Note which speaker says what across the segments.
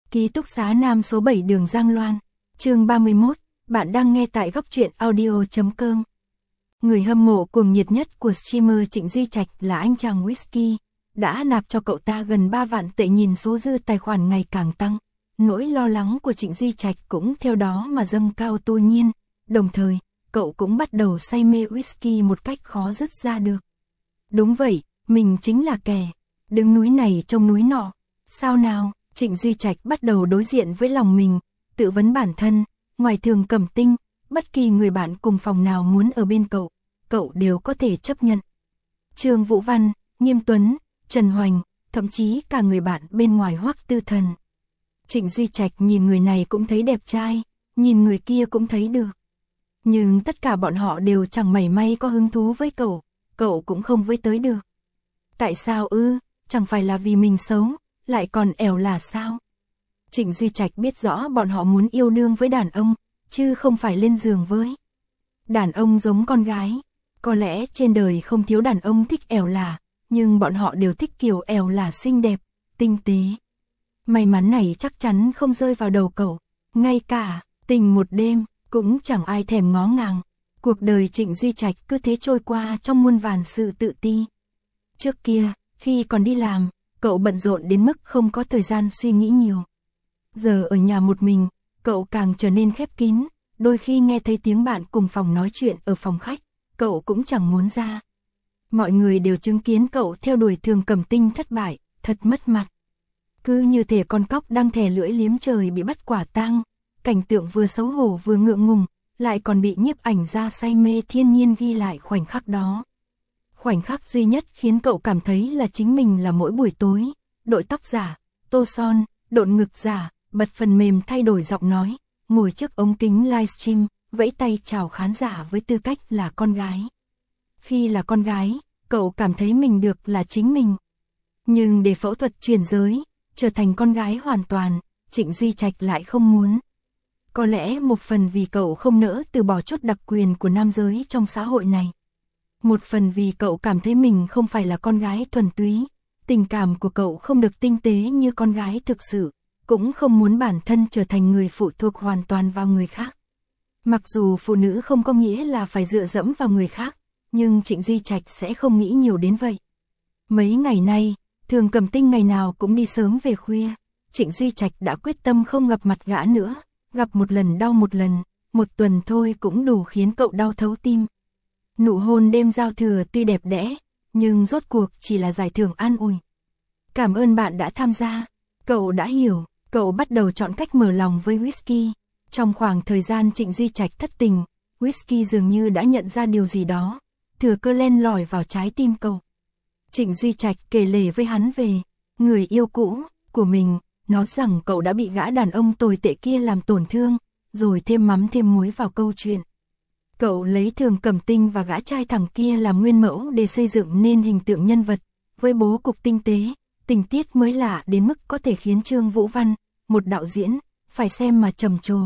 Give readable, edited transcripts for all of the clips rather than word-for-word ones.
Speaker 1: Ký túc xá Nam số 7 đường Giang Loan. Chương 31, bạn đang nghe tại góc truyện audio.com. Người hâm mộ cuồng nhiệt nhất của streamer Trịnh Duy Trạch là anh chàng Whisky, đã nạp cho cậu ta gần 3 vạn tệ, nhìn số dư tài khoản ngày càng tăng. Nỗi lo lắng của Trịnh Duy Trạch cũng theo đó mà dâng cao tự nhiên, đồng thời, cậu cũng bắt đầu say mê Whisky một cách khó dứt ra được. Đúng vậy, mình chính là kẻ đứng núi này trông núi nọ. Sao nào? Trịnh Duy Trạch bắt đầu đối diện với lòng mình, tự vấn bản thân, ngoài Thường Cẩm Tinh, bất kỳ người bạn cùng phòng nào muốn ở bên cậu đều có thể chấp nhận. Trương Vũ Văn, Nghiêm Tuấn, Trần Hoành, thậm chí cả người bạn bên ngoài Hoắc Tư Thần. Trịnh Duy Trạch nhìn người này cũng thấy đẹp trai, nhìn người kia cũng thấy được. Nhưng tất cả bọn họ đều chẳng mảy may có hứng thú với cậu cũng không với tới được. Tại sao ư? Chẳng phải là vì mình xấu, lại còn ẻo là sao? Trịnh Duy Trạch biết rõ bọn họ muốn yêu đương với đàn ông, chứ không phải lên giường với đàn ông giống con gái. Có lẽ trên đời không thiếu đàn ông thích ẻo là, nhưng bọn họ đều thích kiểu ẻo là xinh đẹp, tinh tế. May mắn này chắc chắn không rơi vào đầu cậu, ngay cả tình một đêm cũng chẳng ai thèm ngó ngàng. Cuộc đời Trịnh Duy Trạch cứ thế trôi qua trong muôn vàn sự tự ti. Trước kia, khi còn đi làm, cậu bận rộn đến mức không có thời gian suy nghĩ nhiều. Giờ ở nhà một mình, cậu càng trở nên khép kín, đôi khi nghe thấy tiếng bạn cùng phòng nói chuyện ở phòng khách, cậu cũng chẳng muốn ra. Mọi người đều chứng kiến cậu theo đuổi Thường Cẩm Tinh thất bại, thật mất mặt. Cứ như thể con cóc đang thè lưỡi liếm trời bị bắt quả tang, cảnh tượng vừa xấu hổ vừa ngượng ngùng, lại còn bị nhiếp ảnh gia say mê thiên nhiên ghi lại khoảnh khắc đó. Khoảnh khắc duy nhất khiến cậu cảm thấy là chính mình là mỗi buổi tối, đội tóc giả, tô son, độn ngực giả, bật phần mềm thay đổi giọng nói, ngồi trước ống kính livestream, vẫy tay chào khán giả với tư cách là con gái. Khi là con gái, cậu cảm thấy mình được là chính mình. Nhưng để phẫu thuật chuyển giới, trở thành con gái hoàn toàn, Trịnh Duy Trạch lại không muốn. Có lẽ một phần vì cậu không nỡ từ bỏ chút đặc quyền của nam giới trong xã hội này. Một phần vì cậu cảm thấy mình không phải là con gái thuần túy, tình cảm của cậu không được tinh tế như con gái thực sự, cũng không muốn bản thân trở thành người phụ thuộc hoàn toàn vào người khác. Mặc dù phụ nữ không có nghĩa là phải dựa dẫm vào người khác, nhưng Trịnh Duy Trạch sẽ không nghĩ nhiều đến vậy. Mấy ngày nay, Thường Cẩm Tinh ngày nào cũng đi sớm về khuya, Trịnh Duy Trạch đã quyết tâm không gặp mặt gã nữa, gặp một lần đau một lần, một tuần thôi cũng đủ khiến cậu đau thấu tim. Nụ hôn đêm giao thừa tuy đẹp đẽ, nhưng rốt cuộc chỉ là giải thưởng an ủi. Cảm ơn bạn đã tham gia, cậu đã hiểu, cậu bắt đầu chọn cách mở lòng với Whisky. Trong khoảng thời gian Trịnh Duy Trạch thất tình, Whisky dường như đã nhận ra điều gì đó, thừa cơ len lỏi vào trái tim cậu. Trịnh Duy Trạch kể lể với hắn về người yêu cũ của mình, nói rằng cậu đã bị gã đàn ông tồi tệ kia làm tổn thương, rồi thêm mắm thêm muối vào câu chuyện. Cậu lấy Thường Cẩm Tinh và gã trai thẳng kia làm nguyên mẫu để xây dựng nên hình tượng nhân vật, với bố cục tinh tế, tình tiết mới lạ đến mức có thể khiến Trương Vũ Văn, một đạo diễn, phải xem mà trầm trồ.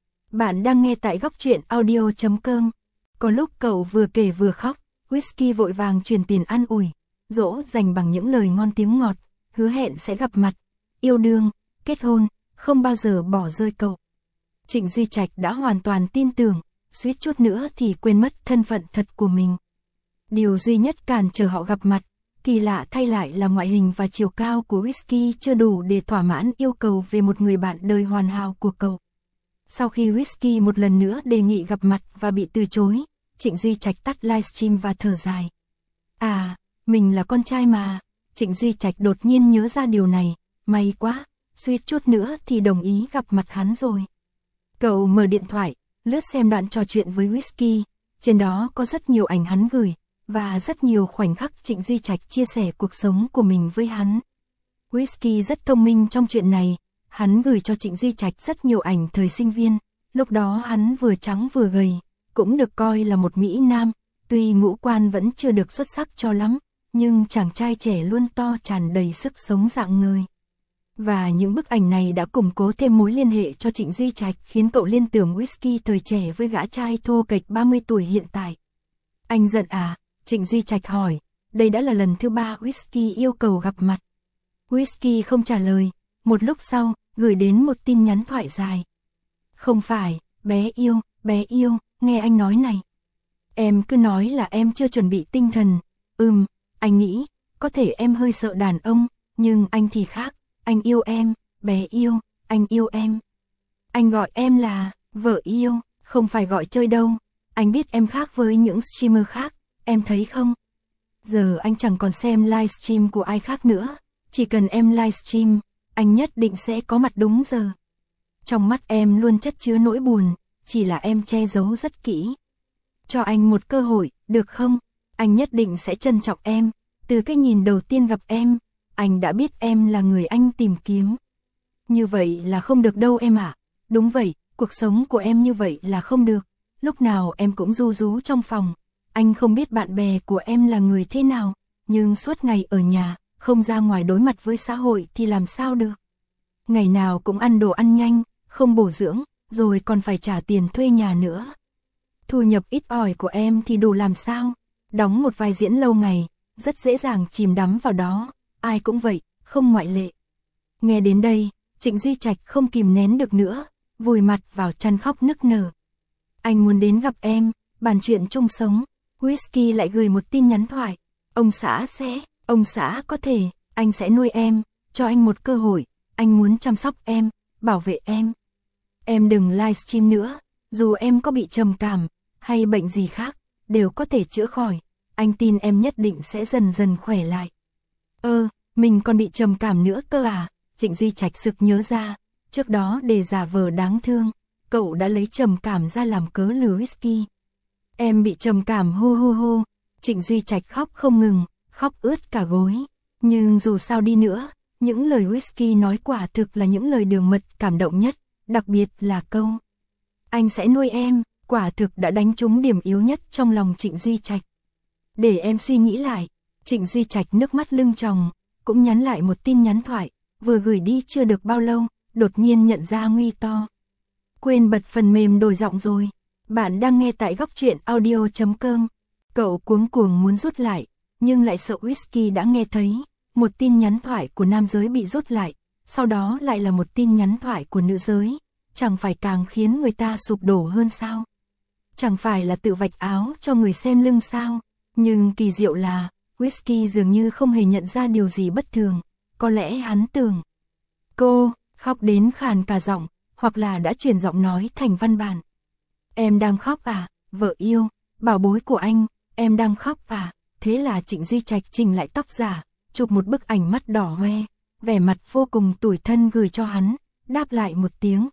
Speaker 1: Bạn đang nghe tại góc truyện audio.com. Có lúc cậu vừa kể vừa khóc, Whisky vội vàng truyền tiền an ủi, dỗ dành bằng những lời ngon tiếng ngọt, hứa hẹn sẽ gặp mặt, yêu đương, kết hôn, không bao giờ bỏ rơi cậu. Trịnh Duy Trạch đã hoàn toàn tin tưởng, suýt chút nữa thì quên mất thân phận thật của mình. Điều duy nhất cản trở họ gặp mặt, kỳ lạ thay lại là ngoại hình và chiều cao của Whisky chưa đủ để thỏa mãn yêu cầu về một người bạn đời hoàn hảo của cậu. Sau khi Whisky một lần nữa đề nghị gặp mặt và bị từ chối, Trịnh Duy Trạch tắt livestream và thở dài. À, mình là con trai mà. Trịnh Duy Trạch đột nhiên nhớ ra điều này, may quá, suýt chút nữa thì đồng ý gặp mặt hắn rồi. Cậu mở điện thoại, lướt xem đoạn trò chuyện với Whisky, trên đó có rất nhiều ảnh hắn gửi, và rất nhiều khoảnh khắc Trịnh Duy Trạch chia sẻ cuộc sống của mình với hắn. Whisky rất thông minh trong chuyện này, hắn gửi cho Trịnh Duy Trạch rất nhiều ảnh thời sinh viên, lúc đó hắn vừa trắng vừa gầy, cũng được coi là một mỹ nam, tuy ngũ quan vẫn chưa được xuất sắc cho lắm, nhưng chàng trai trẻ luôn to tràn đầy sức sống rạng ngời. Và những bức ảnh này đã củng cố thêm mối liên hệ cho Trịnh Duy Trạch, khiến cậu liên tưởng Whisky thời trẻ với gã trai thô kệch 30 tuổi hiện tại. Anh giận à? Trịnh Duy Trạch hỏi, đây đã là lần thứ 3 Whisky yêu cầu gặp mặt. Whisky không trả lời, Một lúc sau, gửi đến một tin nhắn thoại dài. Không phải, bé yêu, nghe anh nói này. Em cứ nói là em chưa chuẩn bị tinh thần. Anh nghĩ, có thể em hơi sợ đàn ông, nhưng anh thì khác, anh yêu em, bé yêu, anh yêu em. Anh gọi em là vợ yêu, không phải gọi chơi đâu. Anh biết em khác với những streamer khác, em thấy không? Giờ anh chẳng còn xem livestream của ai khác nữa, chỉ cần em livestream, anh nhất định sẽ có mặt đúng giờ. Trong mắt em luôn chất chứa nỗi buồn, chỉ là em che giấu rất kỹ. Cho anh một cơ hội, được không? Anh nhất định sẽ trân trọng em. Từ cái nhìn đầu tiên gặp em, anh đã biết em là người anh tìm kiếm. Như vậy là không được đâu em ạ. Đúng vậy, cuộc sống của em như vậy là không được. Lúc nào em cũng ru rú trong phòng. Anh không biết bạn bè của em là người thế nào, nhưng suốt ngày ở nhà, không ra ngoài đối mặt với xã hội thì làm sao được. Ngày nào cũng ăn đồ ăn nhanh, không bổ dưỡng, rồi còn phải trả tiền thuê nhà nữa. Thu nhập ít ỏi của em thì đủ làm sao? Đóng một vai diễn lâu ngày, rất dễ dàng chìm đắm vào đó, ai cũng vậy, không ngoại lệ. Nghe đến đây, Trịnh Duy Trạch không kìm nén được nữa, vùi mặt vào chăn khóc nức nở. Anh muốn đến gặp em, bàn chuyện chung sống. Whisky lại gửi một tin nhắn thoại. Ông xã có thể, anh sẽ nuôi em, cho anh một cơ hội, anh muốn chăm sóc em, bảo vệ em. Em đừng livestream nữa, dù em có bị trầm cảm, hay bệnh gì khác, đều có thể chữa khỏi, anh tin em nhất định sẽ dần dần khỏe lại. Mình còn bị trầm cảm nữa cơ à? Trịnh Duy Trạch sực nhớ ra, trước đó để giả vờ đáng thương, cậu đã lấy trầm cảm ra làm cớ lừa Whisky. Em bị trầm cảm hô. Trịnh Duy Trạch khóc không ngừng, khóc ướt cả gối. Nhưng dù sao đi nữa, những lời Whisky nói quả thực là những lời đường mật cảm động nhất, đặc biệt là câu anh sẽ nuôi em, quả thực đã đánh trúng điểm yếu nhất trong lòng Trịnh Duy Trạch. Để em suy nghĩ lại, Trịnh Duy Trạch nước mắt lưng tròng, cũng nhắn lại một tin nhắn thoại, vừa gửi đi chưa được bao lâu, đột nhiên nhận ra nguy to. Quên bật phần mềm đổi giọng rồi. Bạn đang nghe tại góc truyện audio.com. Cậu cuống cuồng muốn rút lại, nhưng lại sợ Whisky đã nghe thấy. Một tin nhắn thoại của nam giới bị rút lại, sau đó lại là một tin nhắn thoại của nữ giới. Chẳng phải càng khiến người ta sụp đổ hơn sao? Chẳng phải là tự vạch áo cho người xem lưng sao? Nhưng kỳ diệu là, Whisky dường như không hề nhận ra điều gì bất thường. Có lẽ hắn tưởng cô khóc đến khàn cả giọng, hoặc là đã chuyển giọng nói thành văn bản. Em đang khóc à, vợ yêu, bảo bối của anh, em đang khóc à? Thế là Trịnh Duy Trạch chỉnh lại tóc giả, chụp một bức ảnh mắt đỏ hoe, vẻ mặt vô cùng tủi thân gửi cho hắn, đáp lại một tiếng,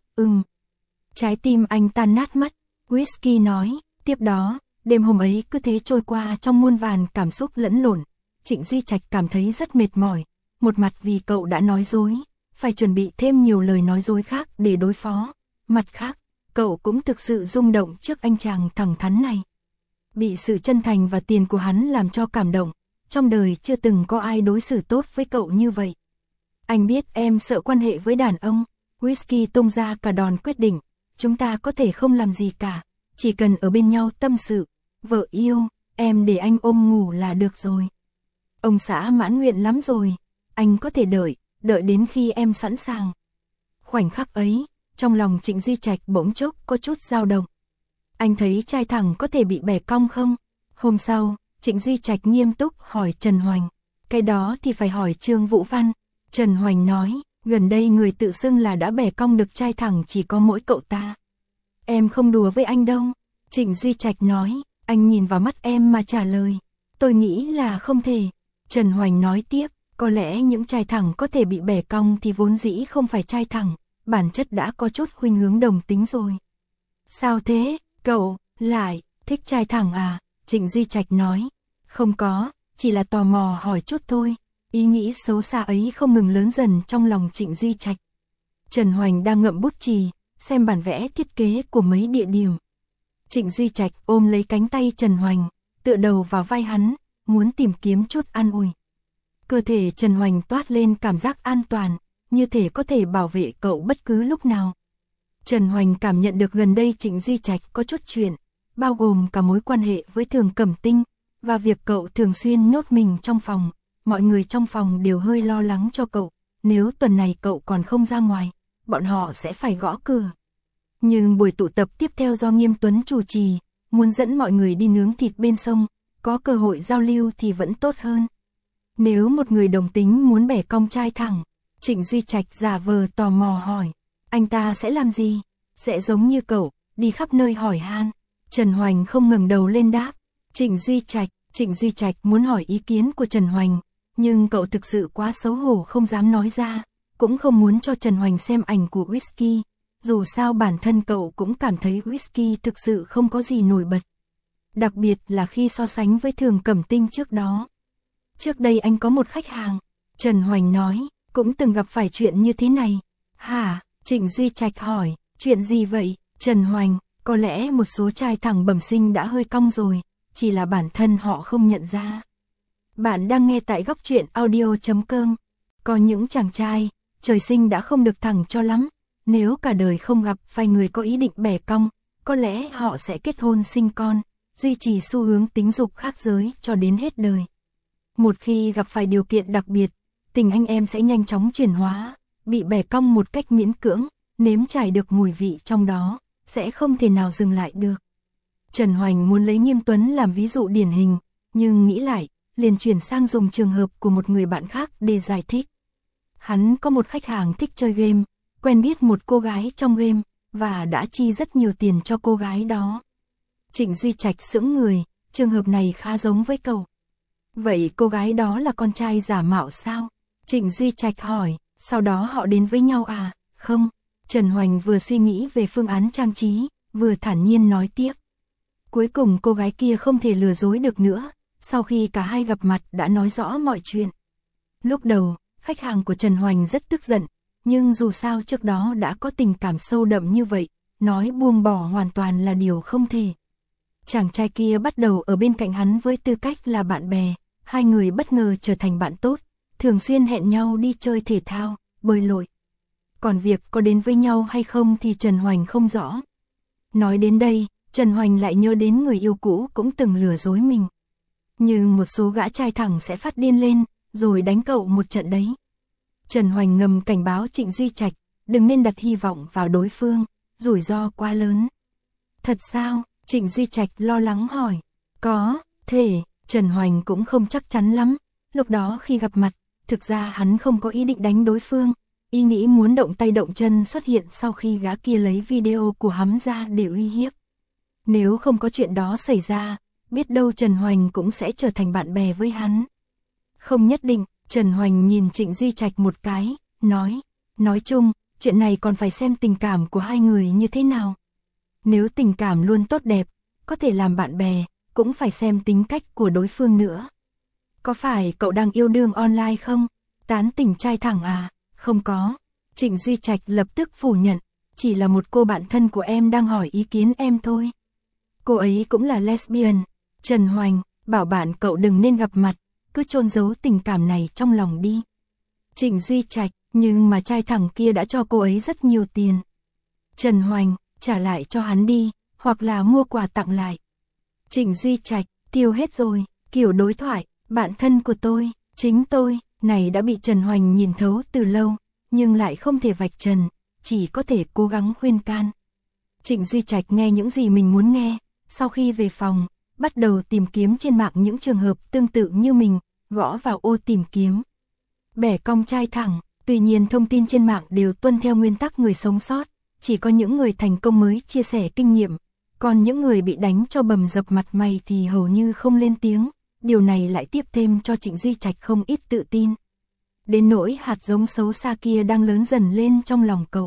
Speaker 1: Trái tim anh tan nát mất, Whisky nói. Tiếp đó, đêm hôm ấy cứ thế trôi qua trong muôn vàn cảm xúc lẫn lộn. Trịnh Duy Trạch cảm thấy rất mệt mỏi, một mặt vì cậu đã nói dối, phải chuẩn bị thêm nhiều lời nói dối khác để đối phó. Mặt khác, cậu cũng thực sự rung động trước anh chàng thẳng thắn này. Bị sự chân thành và tiền của hắn làm cho cảm động, trong đời chưa từng có ai đối xử tốt với cậu như vậy. Anh biết em sợ quan hệ với đàn ông. Whisky tung ra cả đòn quyết định, chúng ta có thể không làm gì cả, chỉ cần ở bên nhau tâm sự. Vợ yêu, em để anh ôm ngủ là được rồi. Ông xã mãn nguyện lắm rồi, anh có thể đợi đến khi em sẵn sàng. Khoảnh khắc ấy, trong lòng Trịnh Duy Trạch bỗng chốc có chút dao động. Anh thấy trai thẳng có thể bị bẻ cong không? Hôm sau, Trịnh Duy Trạch nghiêm túc hỏi Trần Hoành. Cái đó thì phải hỏi Trương Vũ Văn. Trần Hoành nói, gần đây người tự xưng là đã bẻ cong được trai thẳng chỉ có mỗi cậu ta. Em không đùa với anh đâu. Trịnh Duy Trạch nói, anh nhìn vào mắt em mà trả lời. Tôi nghĩ là không thể. Trần Hoành nói tiếp, có lẽ những trai thẳng có thể bị bẻ cong thì vốn dĩ không phải trai thẳng, bản chất đã có chút khuynh hướng đồng tính rồi. Sao thế, cậu lại thích trai thẳng à? Trịnh Duy Trạch nói, không có, chỉ là tò mò hỏi chút thôi. Ý nghĩ xấu xa ấy không ngừng lớn dần trong lòng Trịnh Duy Trạch. Trần Hoành đang ngậm bút chì, xem bản vẽ thiết kế của mấy địa điểm. Trịnh Duy Trạch ôm lấy cánh tay Trần Hoành, tựa đầu vào vai hắn, muốn tìm kiếm chút an ủi. Cơ thể Trần Hoành toát lên cảm giác an toàn, như thể có thể bảo vệ cậu bất cứ lúc nào. Trần Hoành cảm nhận được gần đây Trịnh Duy Trạch có chút chuyện, bao gồm cả mối quan hệ với Thường Cẩm Tinh, và việc cậu thường xuyên nhốt mình trong phòng. Mọi người trong phòng đều hơi lo lắng cho cậu, nếu tuần này cậu còn không ra ngoài, bọn họ sẽ phải gõ cửa. Nhưng buổi tụ tập tiếp theo do Nghiêm Tuấn chủ trì, muốn dẫn mọi người đi nướng thịt bên sông, có cơ hội giao lưu thì vẫn tốt hơn. Nếu một người đồng tính muốn bẻ cong trai thẳng, Trịnh Duy Trạch giả vờ tò mò hỏi, anh ta sẽ làm gì? Sẽ giống như cậu, đi khắp nơi hỏi han. Trần Hoành không ngẩng đầu lên đáp. Trịnh Duy Trạch muốn hỏi ý kiến của Trần Hoành, nhưng cậu thực sự quá xấu hổ không dám nói ra, cũng không muốn cho Trần Hoành xem ảnh của whisky. Dù sao bản thân cậu cũng cảm thấy whisky thực sự không có gì nổi bật. Đặc biệt là khi so sánh với Thường Cẩm Tinh trước đó. Trước đây anh có một khách hàng, Trần Hoành nói, cũng từng gặp phải chuyện như thế này. Hả? Trịnh Duy Trạch hỏi, chuyện gì vậy? Trần Hoành, có lẽ một số trai thẳng bẩm sinh đã hơi cong rồi, chỉ là bản thân họ không nhận ra. Bạn đang nghe tại góc truyện audio.com. Có những chàng trai, trời sinh đã không được thẳng cho lắm. Nếu cả đời không gặp vài người có ý định bẻ cong, có lẽ họ sẽ kết hôn sinh con, duy trì xu hướng tính dục khác giới cho đến hết đời. Một khi gặp phải điều kiện đặc biệt, tình anh em sẽ nhanh chóng chuyển hóa, bị bẻ cong một cách miễn cưỡng, nếm trải được mùi vị trong đó, sẽ không thể nào dừng lại được. Trần Hoành muốn lấy Nghiêm Tuấn làm ví dụ điển hình, nhưng nghĩ lại, liền chuyển sang dùng trường hợp của một người bạn khác để giải thích. Hắn có một khách hàng thích chơi game, quen biết một cô gái trong game, và đã chi rất nhiều tiền cho cô gái đó. Trịnh Duy Trạch sững người, trường hợp này khá giống với cậu. Vậy cô gái đó là con trai giả mạo sao? Trịnh Duy Trạch hỏi, sau đó họ đến với nhau à? Không. Trần Hoành vừa suy nghĩ về phương án trang trí, vừa thản nhiên nói tiếp. Cuối cùng cô gái kia không thể lừa dối được nữa, sau khi cả hai gặp mặt đã nói rõ mọi chuyện. Lúc đầu, khách hàng của Trần Hoành rất tức giận, nhưng dù sao trước đó đã có tình cảm sâu đậm như vậy, nói buông bỏ hoàn toàn là điều không thể. Chàng trai kia bắt đầu ở bên cạnh hắn với tư cách là bạn bè, hai người bất ngờ trở thành bạn tốt, thường xuyên hẹn nhau đi chơi thể thao, bơi lội. Còn việc có đến với nhau hay không thì Trần Hoành không rõ. Nói đến đây, Trần Hoành lại nhớ đến người yêu cũ cũng từng lừa dối mình. Nhưng một số gã trai thẳng sẽ phát điên lên, rồi đánh cậu một trận đấy. Trần Hoành ngầm cảnh báo Trịnh Duy Trạch, đừng nên đặt hy vọng vào đối phương, rủi ro quá lớn. Thật sao? Trịnh Duy Trạch lo lắng hỏi. Có, thể, Trần Hoành cũng không chắc chắn lắm. Lúc đó khi gặp mặt, thực ra hắn không có ý định đánh đối phương. Ý nghĩ muốn động tay động chân xuất hiện sau khi gã kia lấy video của hắn ra để uy hiếp. Nếu không có chuyện đó xảy ra, biết đâu Trần Hoành cũng sẽ trở thành bạn bè với hắn. Không nhất định, Trần Hoành nhìn Trịnh Duy Trạch một cái, nói chung, chuyện này còn phải xem tình cảm của hai người như thế nào. Nếu tình cảm luôn tốt đẹp, có thể làm bạn bè, cũng phải xem tính cách của đối phương nữa. Có phải cậu đang yêu đương online không? Tán tỉnh trai thẳng à? Không có. Trịnh Duy Trạch lập tức phủ nhận, chỉ là một cô bạn thân của em đang hỏi ý kiến em thôi. Cô ấy cũng là lesbian. Trần Hoành, bảo bạn cậu đừng nên gặp mặt, cứ chôn giấu tình cảm này trong lòng đi. Trịnh Duy Trạch, nhưng mà trai thẳng kia đã cho cô ấy rất nhiều tiền. Trần Hoành, trả lại cho hắn đi, hoặc là mua quà tặng lại. Trịnh Duy Trạch, tiêu hết rồi, kiểu đối thoại, bạn thân của tôi, chính tôi, này đã bị Trần Hoành nhìn thấu từ lâu, nhưng lại không thể vạch trần, chỉ có thể cố gắng khuyên can. Trịnh Duy Trạch nghe những gì mình muốn nghe, sau khi về phòng, bắt đầu tìm kiếm trên mạng những trường hợp tương tự như mình, gõ vào ô tìm kiếm. Bẻ cong trai thẳng, tuy nhiên thông tin trên mạng đều tuân theo nguyên tắc người sống sót, chỉ có những người thành công mới chia sẻ kinh nghiệm, còn những người bị đánh cho bầm dập mặt mày thì hầu như không lên tiếng, điều này lại tiếp thêm cho Trịnh Duy Trạch không ít tự tin. Đến nỗi hạt giống xấu xa kia đang lớn dần lên trong lòng cậu.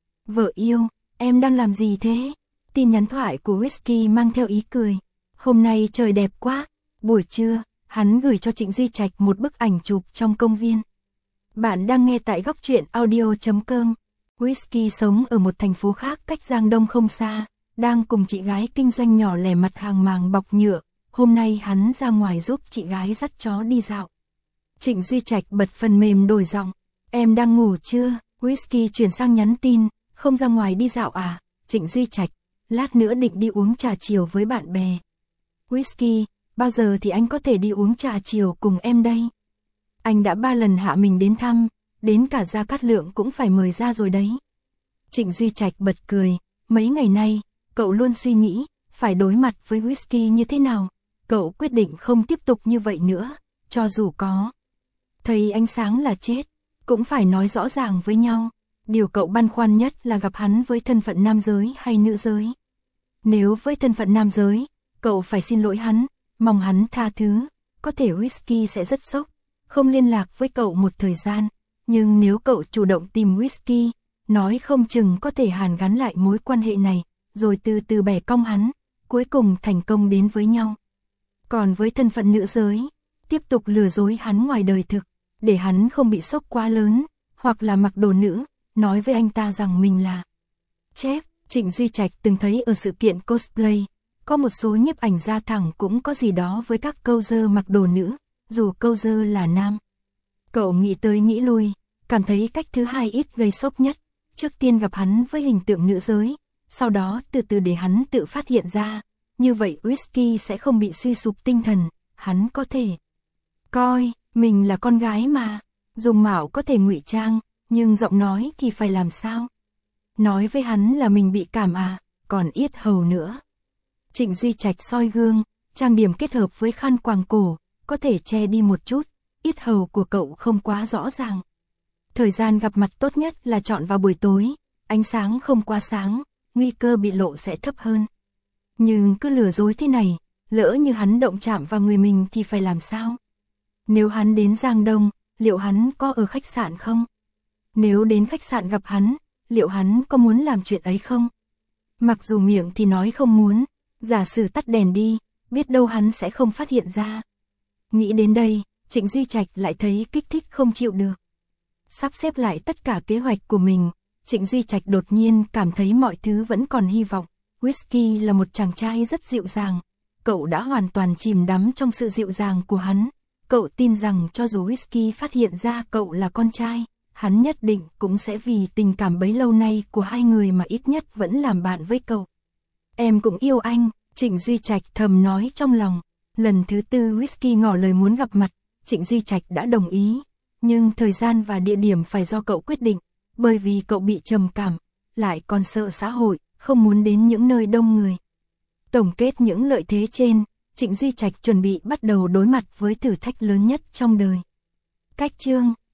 Speaker 1: Vợ yêu, em đang làm gì thế? Tin nhắn thoại của Whisky mang theo ý cười. Hôm nay trời đẹp quá. Buổi trưa, hắn gửi cho Trịnh Duy Trạch một bức ảnh chụp trong công viên. Bạn đang nghe tại góc truyện audio.com. Whisky sống ở một thành phố khác cách Giang Đông không xa, đang cùng chị gái kinh doanh nhỏ lẻ mặt hàng màng bọc nhựa. Hôm nay hắn ra ngoài giúp chị gái dắt chó đi dạo. Trịnh Duy Trạch bật phần mềm đổi giọng. Em đang ngủ chưa? Whisky chuyển sang nhắn tin. Không ra ngoài đi dạo à? Trịnh Duy Trạch, lát nữa định đi uống trà chiều với bạn bè. Whisky, bao giờ thì anh có thể đi uống trà chiều cùng em đây? Anh đã 3 lần hạ mình đến thăm, đến cả Gia Cát Lượng cũng phải mời ra rồi đấy. Trịnh Duy Trạch bật cười, mấy ngày nay, cậu luôn suy nghĩ, phải đối mặt với whisky như thế nào. Cậu quyết định không tiếp tục như vậy nữa, cho dù có thấy ánh sáng là chết, cũng phải nói rõ ràng với nhau. Điều cậu băn khoăn nhất là gặp hắn với thân phận nam giới hay nữ giới. Nếu với thân phận nam giới, cậu phải xin lỗi hắn, mong hắn tha thứ, có thể whisky sẽ rất sốc, không liên lạc với cậu một thời gian. Nhưng nếu cậu chủ động tìm whisky, nói không chừng có thể hàn gắn lại mối quan hệ này, rồi từ từ bẻ cong hắn, cuối cùng thành công đến với nhau. Còn với thân phận nữ giới, tiếp tục lừa dối hắn ngoài đời thực, để hắn không bị sốc quá lớn, hoặc là mặc đồ nữ, nói với anh ta rằng mình là chef. Trịnh Duy Trạch từng thấy ở sự kiện cosplay, có một số nhiếp ảnh gia thẳng cũng có gì đó với các câu dơ mặc đồ nữ, dù câu dơ là nam. Cậu nghĩ tới nghĩ lui, cảm thấy cách thứ hai ít gây sốc nhất, trước tiên gặp hắn với hình tượng nữ giới, sau đó từ từ để hắn tự phát hiện ra, như vậy whisky sẽ không bị suy sụp tinh thần, hắn có thể coi mình là con gái mà, dùng mạo có thể ngụy trang, nhưng giọng nói thì phải làm sao? Nói với hắn là mình bị cảm còn yết hầu nữa. Trịnh Duy Trạch soi gương, trang điểm kết hợp với khăn quàng cổ, có thể che đi một chút, yết hầu của cậu không quá rõ ràng. Thời gian gặp mặt tốt nhất là chọn vào buổi tối, ánh sáng không quá sáng, nguy cơ bị lộ sẽ thấp hơn. Nhưng cứ lừa dối thế này, lỡ như hắn động chạm vào người mình thì phải làm sao? Nếu hắn đến Giang Đông, liệu hắn có ở khách sạn không? Nếu đến khách sạn gặp hắn, liệu hắn có muốn làm chuyện ấy không? Mặc dù miệng thì nói không muốn, giả sử tắt đèn đi, biết đâu hắn sẽ không phát hiện ra. Nghĩ đến đây, Trịnh Duy Trạch lại thấy kích thích không chịu được. Sắp xếp lại tất cả kế hoạch của mình, Trịnh Duy Trạch đột nhiên cảm thấy mọi thứ vẫn còn hy vọng. Whisky là một chàng trai rất dịu dàng, cậu đã hoàn toàn chìm đắm trong sự dịu dàng của hắn. Cậu tin rằng cho dù whisky phát hiện ra cậu là con trai, hắn nhất định cũng sẽ vì tình cảm bấy lâu nay của hai người mà ít nhất vẫn làm bạn với cậu. Em cũng yêu anh, Trịnh Duy Trạch thầm nói trong lòng. Lần thứ tư whisky ngỏ lời muốn gặp mặt, Trịnh Duy Trạch đã đồng ý. Nhưng thời gian và địa điểm phải do cậu quyết định, bởi vì cậu bị trầm cảm, lại còn sợ xã hội, không muốn đến những nơi đông người. Tổng kết những lợi thế trên, Trịnh Duy Trạch chuẩn bị bắt đầu đối mặt với thử thách lớn nhất trong đời. Cách chương